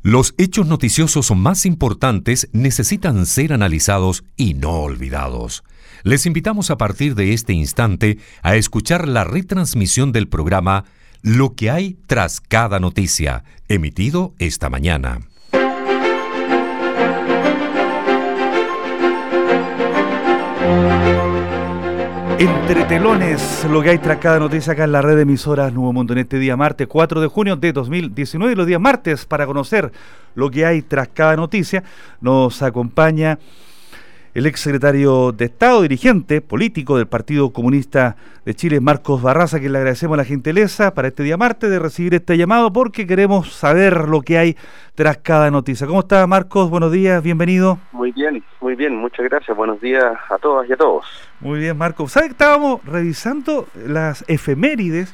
Los hechos noticiosos más importantes necesitan ser analizados y no olvidados. Les invitamos a partir de este instante a escuchar la retransmisión del programa Lo que hay tras cada noticia, emitido esta mañana. Entre telones, lo que hay tras cada noticia acá en la red de emisoras Nuevo Mundo en este día martes 4 de junio de 2019 y los días martes para conocer lo que hay tras cada noticia nos acompaña el exsecretario de Estado, dirigente político del Partido Comunista de Chile, Marcos Barraza, que le agradecemos la gentileza para este día martes de recibir este llamado porque queremos saber lo que hay tras cada noticia. ¿Cómo está, Marcos? Buenos días, bienvenido. Muy bien, muchas gracias. Buenos días a todas y a todos. Muy bien, Marcos. ¿Sabe que estábamos revisando las efemérides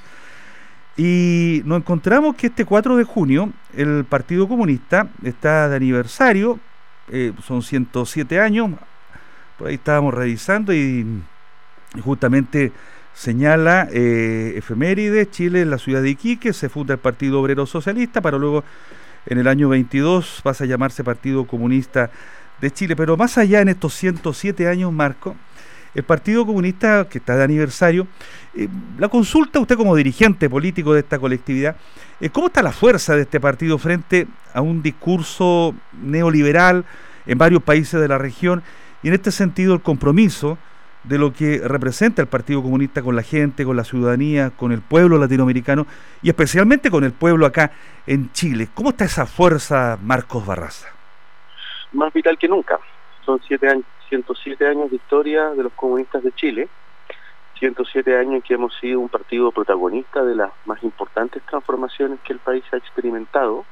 y nos encontramos que este 4 de junio el Partido Comunista está de aniversario, son 107 años, por ahí estábamos revisando y justamente señala efemérides, Chile en la ciudad de Iquique, se funda el Partido Obrero Socialista para luego en el año 22 pasa a llamarse Partido Comunista de Chile, pero más allá en estos 107 años, Marco, el Partido Comunista que está de aniversario, la consulta usted como dirigente político de esta colectividad, ¿cómo está la fuerza de este partido frente a un discurso neoliberal en varios países de la región y en este sentido el compromiso de lo que representa el Partido Comunista con la gente, con la ciudadanía, con el pueblo latinoamericano y especialmente con el pueblo acá en Chile? ¿Cómo está esa fuerza, Marcos Barraza? Más vital que nunca. Son 107 años de historia de los comunistas de Chile, 107 años en que hemos sido un partido protagonista de las más importantes transformaciones que el país ha experimentado,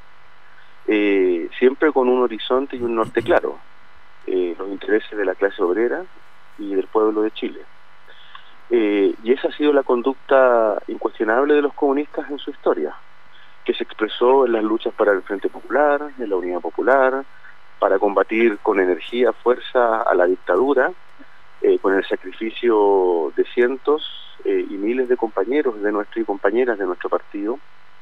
siempre con un horizonte y un norte claro, los intereses de la clase obrera y del pueblo de Chile. Y esa ha sido la conducta incuestionable de los comunistas en su historia, que se expresó en las luchas para el Frente Popular, en la Unidad Popular, para combatir con energía, fuerza a la dictadura, con el sacrificio de cientos y miles de compañeros de nuestro y compañeras de nuestro partido,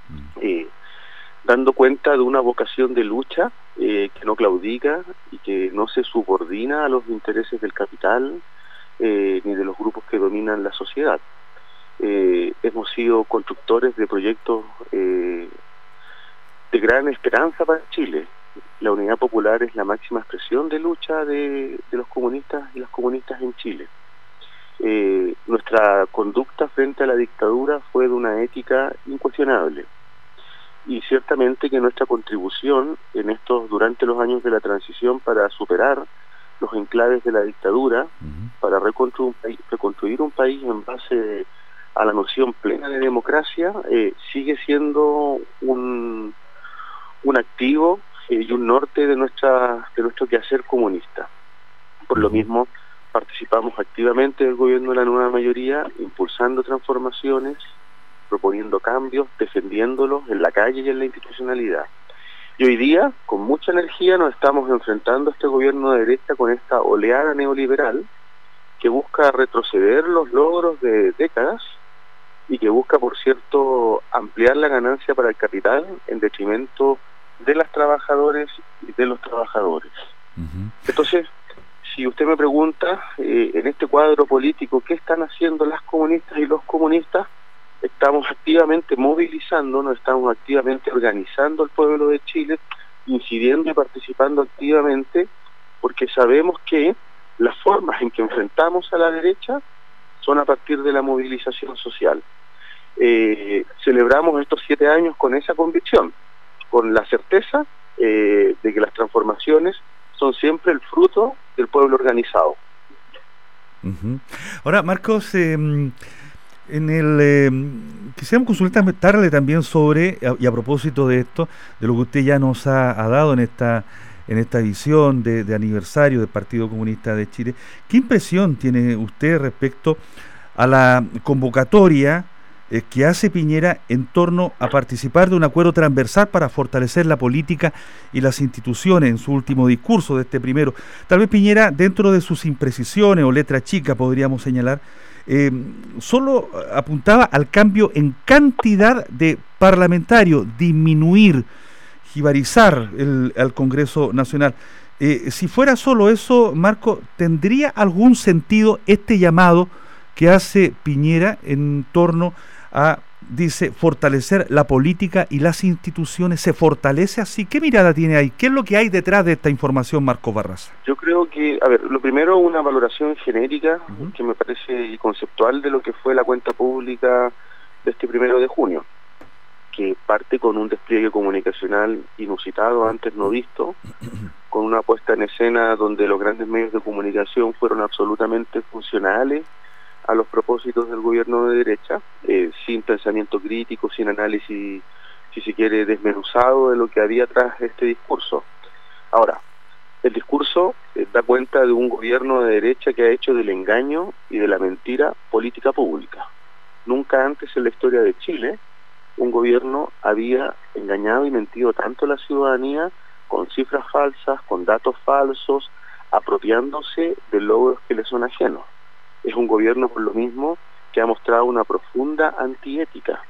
dando cuenta de una vocación de lucha que no claudica y que no se subordina a los intereses del capital ni de los grupos que dominan la sociedad. Hemos sido constructores de proyectos de gran esperanza para Chile. La Unidad Popular es la máxima expresión de lucha de los comunistas y las comunistas en Chile. Nuestra conducta frente a la dictadura fue de una ética incuestionable. Y ciertamente que nuestra contribución durante los años de la transición para superar los enclaves de la dictadura, para reconstruir un país en base a la noción plena de democracia, sigue siendo un activo y un norte de nuestro quehacer comunista. Por lo mismo, participamos activamente del gobierno de la nueva mayoría, impulsando transformaciones, proponiendo cambios, defendiéndolos en la calle y en la institucionalidad. Y hoy día, con mucha energía, nos estamos enfrentando a este gobierno de derecha con esta oleada neoliberal que busca retroceder los logros de décadas y que busca, por cierto, ampliar la ganancia para el capital en detrimento de las trabajadoras y de los trabajadores. Entonces, si usted me pregunta, en este cuadro político, ¿qué están haciendo las comunistas y los comunistas? Estamos activamente movilizándonos, estamos activamente organizando al pueblo de Chile, incidiendo y participando activamente, porque sabemos que las formas en que enfrentamos a la derecha son a partir de la movilización social. Celebramos estos 7 años con esa convicción, con la certeza de que las transformaciones son siempre el fruto del pueblo organizado. Ahora, Marcos, quisiéramos consultarle también sobre, y a propósito de esto, de lo que usted ya nos ha dado en esta visión de aniversario del Partido Comunista de Chile, ¿qué impresión tiene usted respecto a la convocatoria que hace Piñera en torno a participar de un acuerdo transversal para fortalecer la política y las instituciones en su último discurso de este primero? Tal vez Piñera, dentro de sus imprecisiones o letra chica, podríamos señalar, solo apuntaba al cambio en cantidad de parlamentarios, disminuir jibarizar al Congreso Nacional. Si fuera solo eso, Marco, ¿tendría algún sentido este llamado que hace Piñera en torno a, dice, fortalecer la política y las instituciones? ¿Se fortalece así? ¿Qué mirada tiene ahí? ¿Qué es lo que hay detrás de esta información, Marco Barraza? Yo creo que, a ver, lo primero, una valoración genérica que me parece conceptual de lo que fue la cuenta pública de este 1 de junio, que parte con un despliegue comunicacional inusitado, antes no visto, con una puesta en escena donde los grandes medios de comunicación fueron absolutamente funcionales a los propósitos del gobierno de derecha, sin pensamiento crítico, sin análisis, si se quiere, desmenuzado de lo que había tras este discurso. Ahora, el discurso da cuenta de un gobierno de derecha que ha hecho del engaño y de la mentira política pública. Nunca antes en la historia de Chile un gobierno había engañado y mentido tanto a la ciudadanía con cifras falsas, con datos falsos, apropiándose de logros que le son ajenos. Es un gobierno, por lo mismo, que ha mostrado una profunda antiética.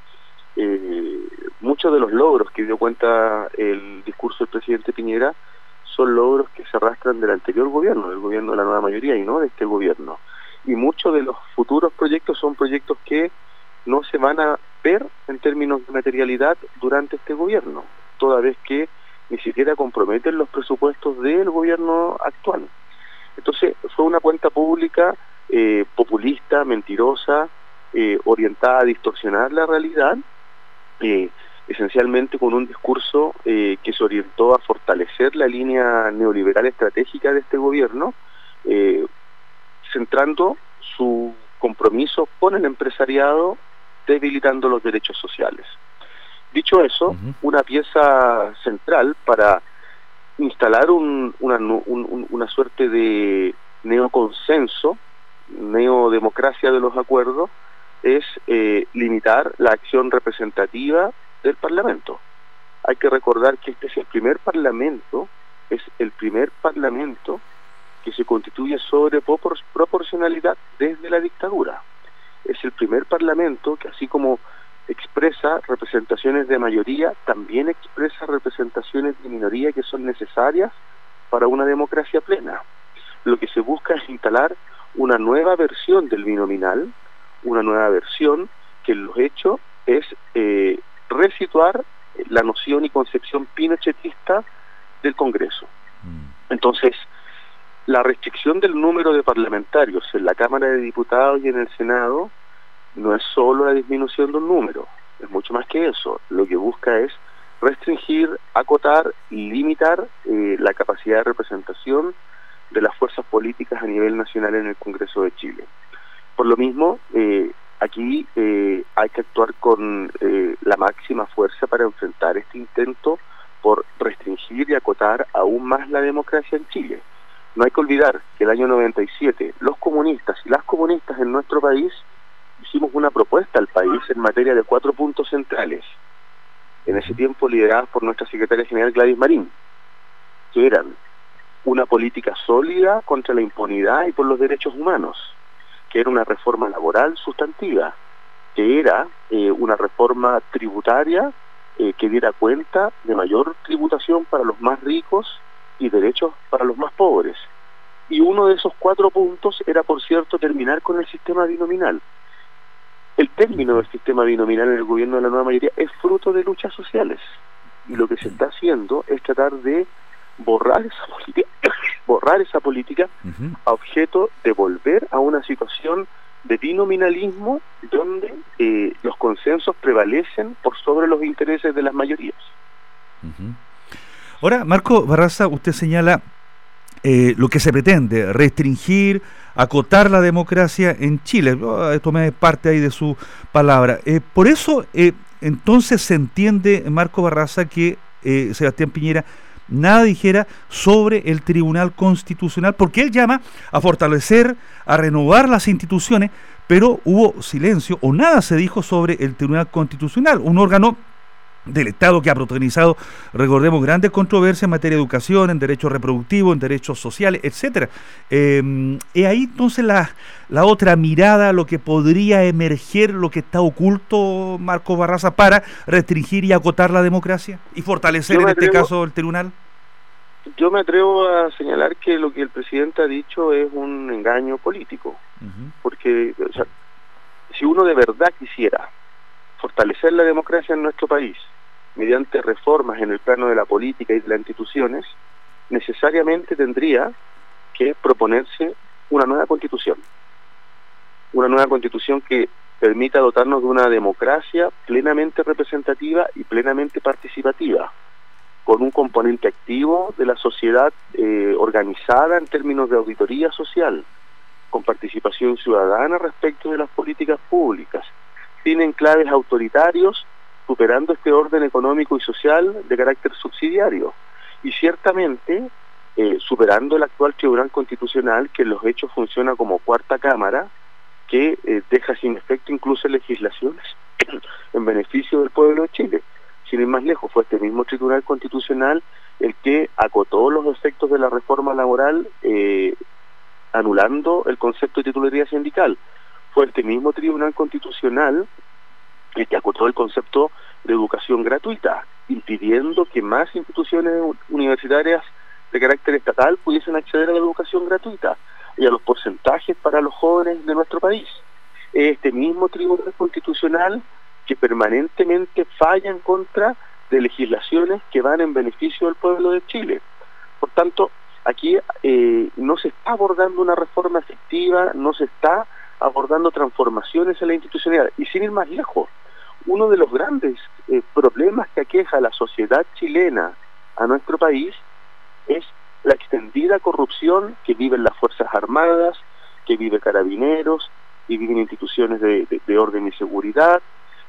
Muchos de los logros que dio cuenta el discurso del presidente Piñera son logros que se arrastran del anterior gobierno, del gobierno de la nueva mayoría y no de este gobierno. Y muchos de los futuros proyectos son proyectos que no se van a ver en términos de materialidad durante este gobierno, toda vez que ni siquiera comprometen los presupuestos del gobierno actual. Entonces fue una cuenta pública populista, mentirosa, orientada a distorsionar la realidad, esencialmente con un discurso que se orientó a fortalecer la línea neoliberal estratégica de este gobierno, centrando su compromiso con el empresariado, debilitando los derechos sociales. Dicho eso, una pieza central para instalar una suerte de neoconsenso, neodemocracia de los acuerdos, es limitar la acción representativa del Parlamento. Hay que recordar que este es el primer Parlamento que se constituye sobre proporcionalidad desde la dictadura. Es el primer Parlamento que, así como expresa representaciones de mayoría, también expresa representaciones de minoría que son necesarias para una democracia plena. Lo que se busca es instalar una nueva versión del binominal, una nueva versión que en los hechos es resituar la noción y concepción pinochetista del Congreso. Entonces, la restricción del número de parlamentarios en la Cámara de Diputados y en el Senado no es solo la disminución de un número, es mucho más que eso. Lo que busca es restringir, acotar y limitar la capacidad de representación de las fuerzas políticas a nivel nacional en el Congreso de Chile. Por lo mismo, aquí hay que actuar con la máxima fuerza para enfrentar este intento por restringir y acotar aún más la democracia en Chile. No hay que olvidar que el año 97 los comunistas y las comunistas en nuestro país hicimos una propuesta al país en materia de 4 puntos centrales, en ese tiempo lideradas por nuestra secretaria general Gladys Marín, que eran una política sólida contra la impunidad y por los derechos humanos, que era una reforma laboral sustantiva, que era una reforma tributaria que diera cuenta de mayor tributación para los más ricos y derechos para los más pobres. Y uno de esos 4 puntos era, por cierto, terminar con el sistema binominal. El término del sistema binominal en el gobierno de la nueva mayoría es fruto de luchas sociales. Y lo que se está haciendo es tratar de borrar esa política a objeto de volver a una situación de binominalismo donde los consensos prevalecen por sobre los intereses de las mayorías. Ahora, Marco Barraza, usted señala lo que se pretende, restringir, acotar la democracia en Chile. Tomé parte ahí de su palabra. Por eso, entonces se entiende, Marco Barraza, que Sebastián Piñera nada dijera sobre el Tribunal Constitucional, porque él llama a fortalecer, a renovar las instituciones, pero hubo silencio o nada se dijo sobre el Tribunal Constitucional, un órgano del Estado, que ha protagonizado, recordemos, grandes controversias en materia de educación, en derechos reproductivos, en derechos sociales, etcétera. Es ahí entonces la otra mirada, lo que podría emerger, lo que está oculto, Marcos Barraza, para restringir y acotar la democracia y fortalecer en este caso el tribunal. Yo me atrevo a señalar que lo que el presidente ha dicho es un engaño político, porque o sea, si uno de verdad quisiera fortalecer la democracia en nuestro país mediante reformas en el plano de la política y de las instituciones, necesariamente tendría que proponerse una nueva constitución que permita dotarnos de una democracia plenamente representativa y plenamente participativa, con un componente activo de la sociedad organizada en términos de auditoría social, con participación ciudadana respecto de las políticas públicas, sin enclaves autoritarios, superando este orden económico y social de carácter subsidiario, y ciertamente superando el actual Tribunal Constitucional, que en los hechos funciona como cuarta cámara, que deja sin efecto incluso legislaciones en beneficio del pueblo de Chile. Sin ir más lejos, fue este mismo Tribunal Constitucional el que acotó los efectos de la reforma laboral, anulando el concepto de titularidad sindical. Fue este mismo Tribunal Constitucional el que acotó el concepto de educación gratuita, impidiendo que más instituciones universitarias de carácter estatal pudiesen acceder a la educación gratuita y a los porcentajes para los jóvenes de nuestro país. Este mismo Tribunal Constitucional que permanentemente falla en contra de legislaciones que van en beneficio del pueblo de Chile. Por tanto, aquí no se está abordando una reforma efectiva, no se está abordando transformaciones en la institucionalidad. Y sin ir más lejos, uno de los grandes problemas que aqueja a la sociedad chilena, a nuestro país, es la extendida corrupción que viven las Fuerzas Armadas, que vive Carabineros, que viven instituciones de orden y seguridad,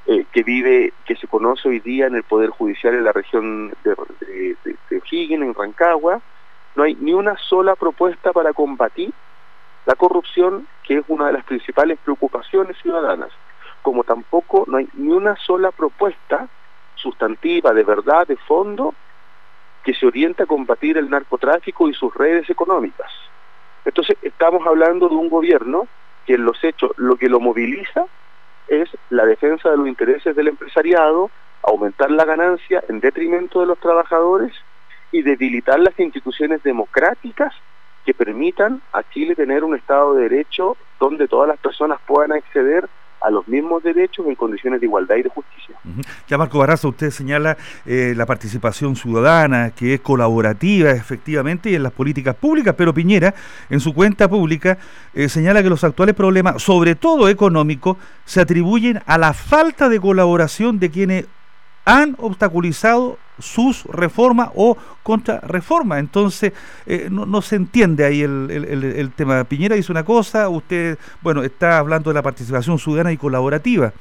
que se conoce hoy día en el Poder Judicial en la región de O'Higgins, en Rancagua. No hay ni una sola propuesta para combatir la corrupción, que es una de las principales preocupaciones ciudadanas, como tampoco no hay ni una sola propuesta sustantiva, de verdad, de fondo, que se oriente a combatir el narcotráfico y sus redes económicas. Entonces estamos hablando de un gobierno que en los hechos lo que lo moviliza es la defensa de los intereses del empresariado, aumentar la ganancia en detrimento de los trabajadores y debilitar las instituciones democráticas que permitan a Chile tener un Estado de Derecho donde todas las personas puedan acceder a los mismos derechos en condiciones de igualdad y de justicia. Ya, Marco Barraza, usted señala la participación ciudadana, que es colaborativa efectivamente y en las políticas públicas, pero Piñera, en su cuenta pública, señala que los actuales problemas, sobre todo económicos, se atribuyen a la falta de colaboración de quienes han obstaculizado sus reformas o contrarreformas. Entonces, no se entiende ahí el tema. Piñera dice una cosa, usted, bueno, está hablando de la participación ciudadana y colaborativa.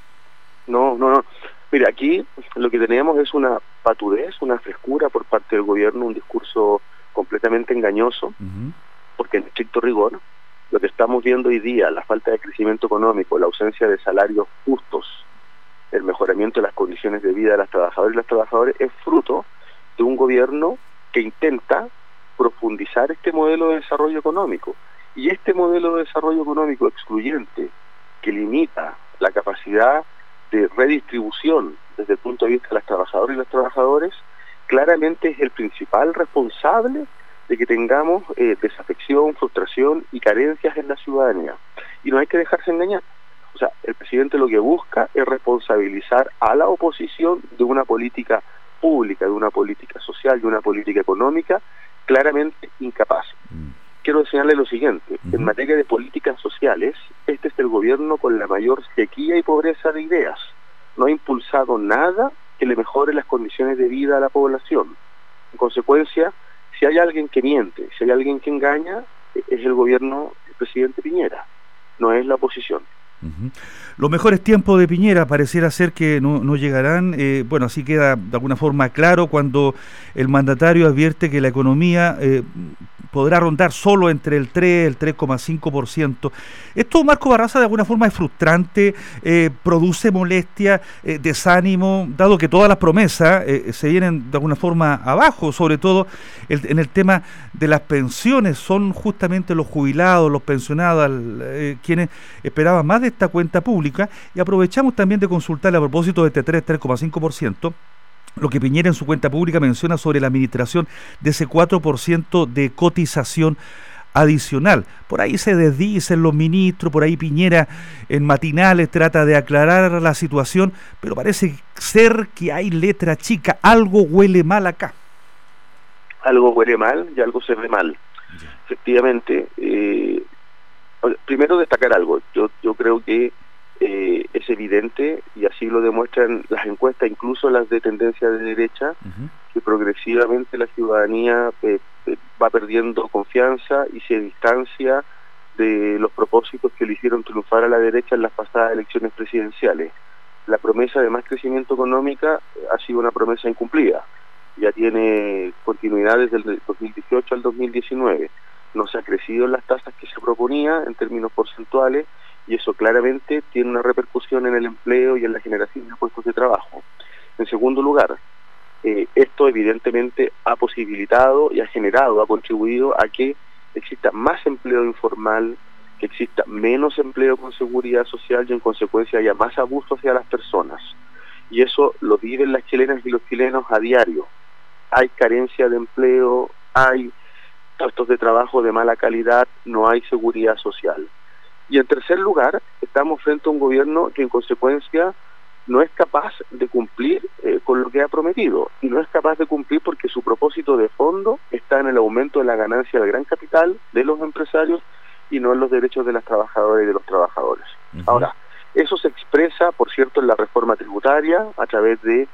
No. Mira, aquí lo que tenemos es una patudez, una frescura por parte del gobierno, un discurso completamente engañoso, porque en estricto rigor, lo que estamos viendo hoy día, la falta de crecimiento económico, la ausencia de salarios justos, el mejoramiento de las condiciones de vida de las trabajadoras y los trabajadores, es fruto de un gobierno que intenta profundizar este modelo de desarrollo económico. Y este modelo de desarrollo económico excluyente, que limita la capacidad de redistribución desde el punto de vista de las trabajadoras y los trabajadores, claramente es el principal responsable de que tengamos desafección, frustración y carencias en la ciudadanía. Y no hay que dejarse engañar. O sea, el presidente lo que busca es responsabilizar a la oposición de una política pública, de una política social, de una política económica claramente incapaz. Quiero enseñarle lo siguiente: en materia de políticas sociales, este es el gobierno con la mayor sequía y pobreza de ideas. No ha impulsado nada que le mejore las condiciones de vida a la población. En consecuencia, si hay alguien que miente, si hay alguien que engaña, es el gobierno del presidente Piñera, no es la oposición. Los mejores tiempos de Piñera pareciera ser que no llegarán. Bueno, así queda de alguna forma claro cuando el mandatario advierte que la economía podrá rondar solo entre el 3, el 3,5%. Esto, Marco Barraza, de alguna forma es frustrante, produce molestia, desánimo, dado que todas las promesas se vienen de alguna forma abajo, sobre todo en el tema de las pensiones. Son justamente los jubilados, los pensionados, quienes esperaban más de esta cuenta pública, y aprovechamos también de consultarle a propósito de este 3,5%, lo que Piñera en su cuenta pública menciona sobre la administración de ese 4% de cotización adicional. Por ahí se desdicen los ministros, por ahí Piñera en matinales trata de aclarar la situación, pero parece ser que hay letra chica, algo huele mal acá. Algo huele mal y algo se ve mal. Efectivamente, primero destacar algo, yo creo que es evidente, y así lo demuestran las encuestas, incluso las de tendencia de derecha, que progresivamente la ciudadanía va perdiendo confianza y se distancia de los propósitos que le hicieron triunfar a la derecha en las pasadas elecciones presidenciales. La promesa de más crecimiento económico ha sido una promesa incumplida, ya tiene continuidad desde el 2018 al 2019, no se ha crecido en las tasas que se proponía en términos porcentuales, y eso claramente tiene una repercusión en el empleo y en la generación de puestos de trabajo. En segundo lugar, esto evidentemente ha posibilitado y ha contribuido a que exista más empleo informal, que exista menos empleo con seguridad social y en consecuencia haya más abuso hacia las personas. Y eso lo viven las chilenas y los chilenos a diario. Hay carencia de empleo, hay puestos de trabajo de mala calidad, no hay seguridad social. Y en tercer lugar, estamos frente a un gobierno que en consecuencia no es capaz de cumplir con lo que ha prometido, y no es capaz de cumplir porque su propósito de fondo está en el aumento de la ganancia del gran capital de los empresarios y no en los derechos de las trabajadoras y de los trabajadores. Ahora, eso se expresa, por cierto, en la reforma tributaria a través de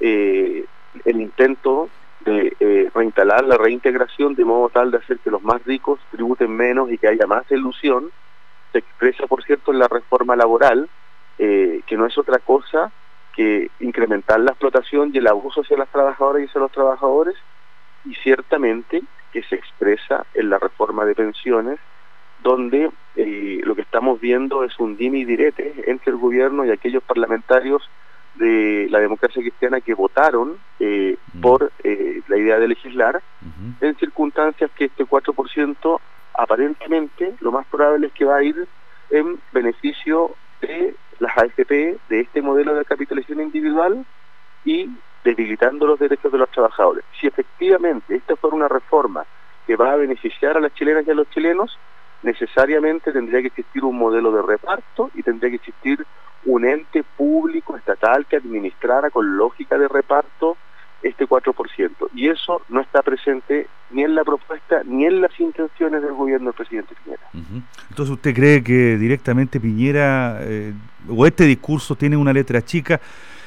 el intento de reinstalar la reintegración de modo tal de hacer que los más ricos tributen menos y que haya más elusión. Se expresa, por cierto, en la reforma laboral, que no es otra cosa que incrementar la explotación y el abuso hacia las trabajadoras y hacia los trabajadores, y ciertamente que se expresa en la reforma de pensiones, donde lo que estamos viendo es un dime y direte entre el gobierno y aquellos parlamentarios de la democracia cristiana que votaron por la idea de legislar, en circunstancias que este 4% aparentemente lo más probable es que va a ir en beneficio de las AFP, de este modelo de capitalización individual, y debilitando los derechos de los trabajadores. Si efectivamente esta fuera una reforma que va a beneficiar a las chilenas y a los chilenos, necesariamente tendría que existir un modelo de reparto y tendría que existir un ente público estatal que administrara con lógica de reparto este 4%. Y eso no está presente ni en la propuesta ni en las intenciones del gobierno del presidente Piñera. Entonces, ¿usted cree que directamente Piñera o este discurso tiene una letra chica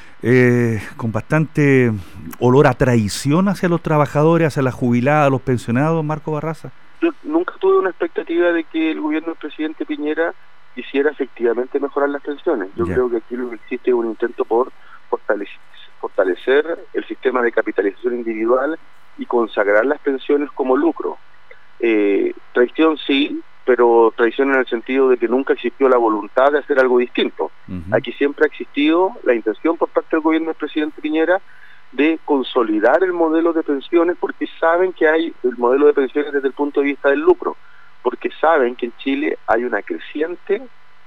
con bastante olor a traición hacia los trabajadores, hacia las jubiladas, a los pensionados, Marco Barraza? Yo nunca tuve una expectativa de que el gobierno del presidente Piñera quisiera efectivamente mejorar las pensiones. Yo creo que aquí lo que existe es un intento por fortalecer el sistema de capitalización individual y consagrar las pensiones como lucro. Traición sí, pero traición en el sentido de que nunca existió la voluntad de hacer algo distinto. Aquí siempre ha existido la intención por parte del gobierno del presidente Piñera de consolidar el modelo de pensiones, porque saben que hay el modelo de pensiones desde el punto de vista del lucro, porque saben que en Chile hay una creciente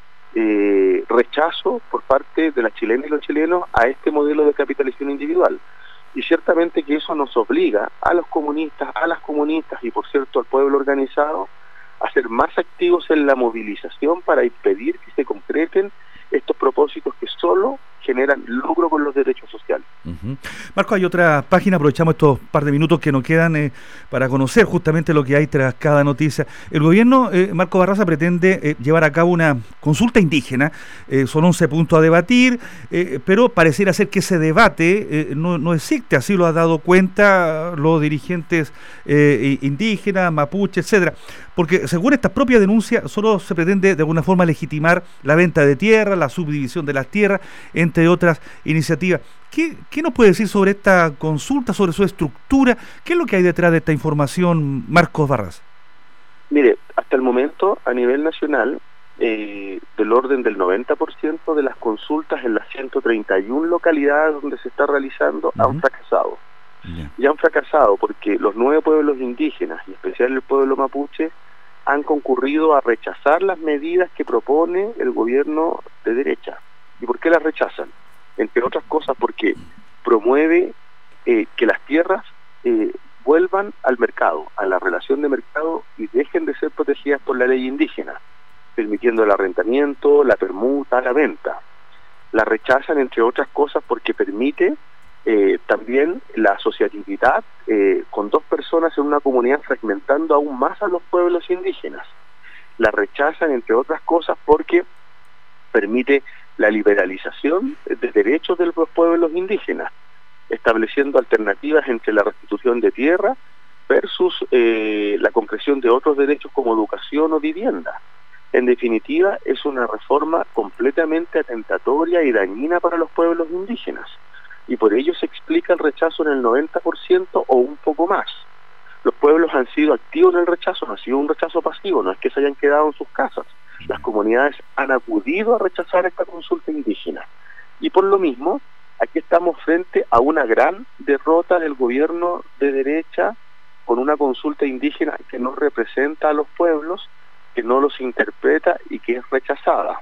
rechazo por parte de las chilenas y los chilenos a este modelo de capitalización individual. Y ciertamente que eso nos obliga a los comunistas, a las comunistas y por cierto al pueblo organizado a ser más activos en la movilización para impedir que se concreten estos propósitos que solo generan lucro con los derechos sociales. Marco, hay otra página, aprovechamos estos par de minutos que nos quedan para conocer justamente lo que hay tras cada noticia. El gobierno, Marco Barraza, pretende llevar a cabo una consulta indígena, son 11 puntos a debatir, pero pareciera ser que ese debate no existe, así lo ha dado cuenta los dirigentes indígenas, mapuche, etcétera, porque según estas propias denuncias solo se pretende de alguna forma legitimar la venta de tierra, la subdivisión de las tierras, entre otras iniciativas. ¿Qué nos puede decir sobre esta consulta, sobre su estructura? ¿Qué es lo que hay detrás de esta información, Marcos Barraza? el momento, a nivel nacional, del orden del 90% de las consultas en las 131 localidades donde se está realizando han fracasado. Y han fracasado porque los 9 pueblos indígenas, y en especial el pueblo mapuche, han concurrido a rechazar las medidas que propone el gobierno de derecha. ¿Y por qué las rechazan? Entre otras cosas porque promueve que las tierras vuelvan al mercado, a la relación de mercado, y dejen de ser protegidas por la ley indígena, permitiendo el arrendamiento, la permuta, la venta. La rechazan, entre otras cosas, porque permite también la asociatividad con 2 personas en una comunidad, fragmentando aún más a los pueblos indígenas. La rechazan, entre otras cosas, porque permite la liberalización de derechos de los pueblos indígenas, estableciendo alternativas entre la restitución de tierra versus la concreción de otros derechos como educación o vivienda. En definitiva, es una reforma completamente atentatoria y dañina para los pueblos indígenas, y por ello se explica el rechazo en el 90% o un poco más. Los pueblos han sido activos en el rechazo, no ha sido un rechazo pasivo, no es que se hayan quedado en sus casas. Las comunidades han acudido a rechazar esta consulta indígena, y por lo mismo, aquí estamos frente a una gran derrota del gobierno de derecha, con una consulta indígena que no representa a los pueblos, que no los interpreta y que es rechazada.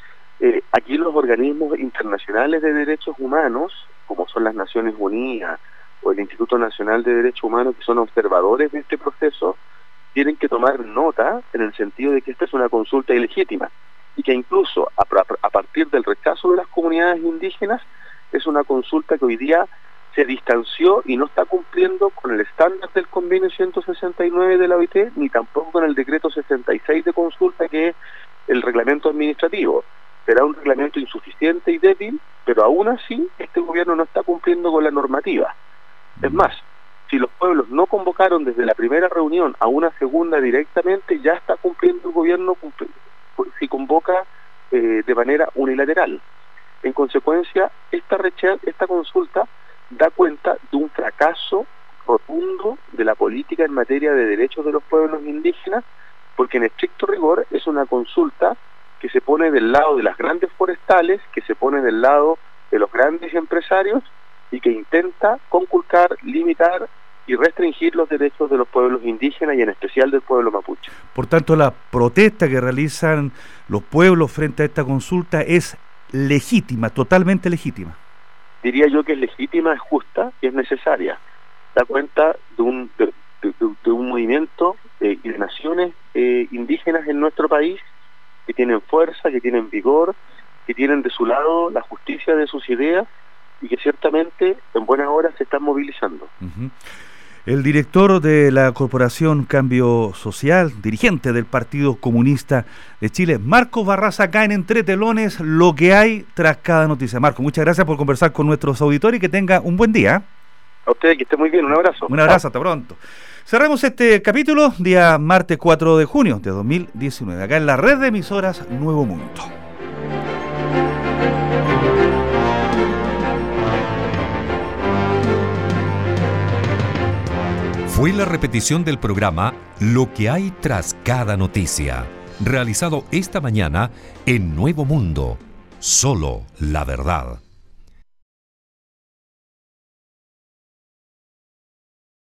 Aquí los organismos internacionales de derechos humanos, como son las Naciones Unidas o el Instituto Nacional de Derechos Humanos, que son observadores de este proceso, tienen que tomar nota en el sentido de que esta es una consulta ilegítima, y que incluso a partir del rechazo de las comunidades indígenas, es una consulta que hoy día se distanció y no está cumpliendo con el estándar del convenio 169 de la OIT, ni tampoco con el decreto 66 de consulta, que es el reglamento administrativo. Será un reglamento insuficiente y débil, pero aún así este gobierno no está cumpliendo con la normativa. Es más, si los pueblos no convocaron desde la primera reunión a una segunda directamente, ya está cumpliendo el gobierno si convoca de manera unilateral. En consecuencia, esta consulta da cuenta de un fracaso rotundo de la política en materia de derechos de los pueblos indígenas, porque en estricto rigor es una consulta que se pone del lado de las grandes forestales, que se pone del lado de los grandes empresarios, y que intenta conculcar, limitar y restringir los derechos de los pueblos indígenas, y en especial del pueblo mapuche. Por tanto, la protesta que realizan los pueblos frente a esta consulta es legítima, totalmente legítima. Diría yo que es legítima, es justa y es necesaria. Da cuenta de un movimiento y de naciones indígenas en nuestro país que tienen fuerza, que tienen vigor, que tienen de su lado la justicia de sus ideas, y que ciertamente en buena hora se están movilizando. El director de la Corporación Cambio Social, dirigente del Partido Comunista de Chile, Marcos Barraza, acá en Entre Telones, lo que hay tras cada noticia. Marco, muchas gracias por conversar con nuestros auditores y que tenga un buen día. A usted, que esté muy bien, un abrazo. Un abrazo, hasta pronto. Cerramos este capítulo, día martes 4 de junio de 2019, acá en la red de emisoras Nuevo Mundo. Fue la repetición del programa Lo que hay tras cada noticia, realizado esta mañana en Nuevo Mundo. Solo la verdad.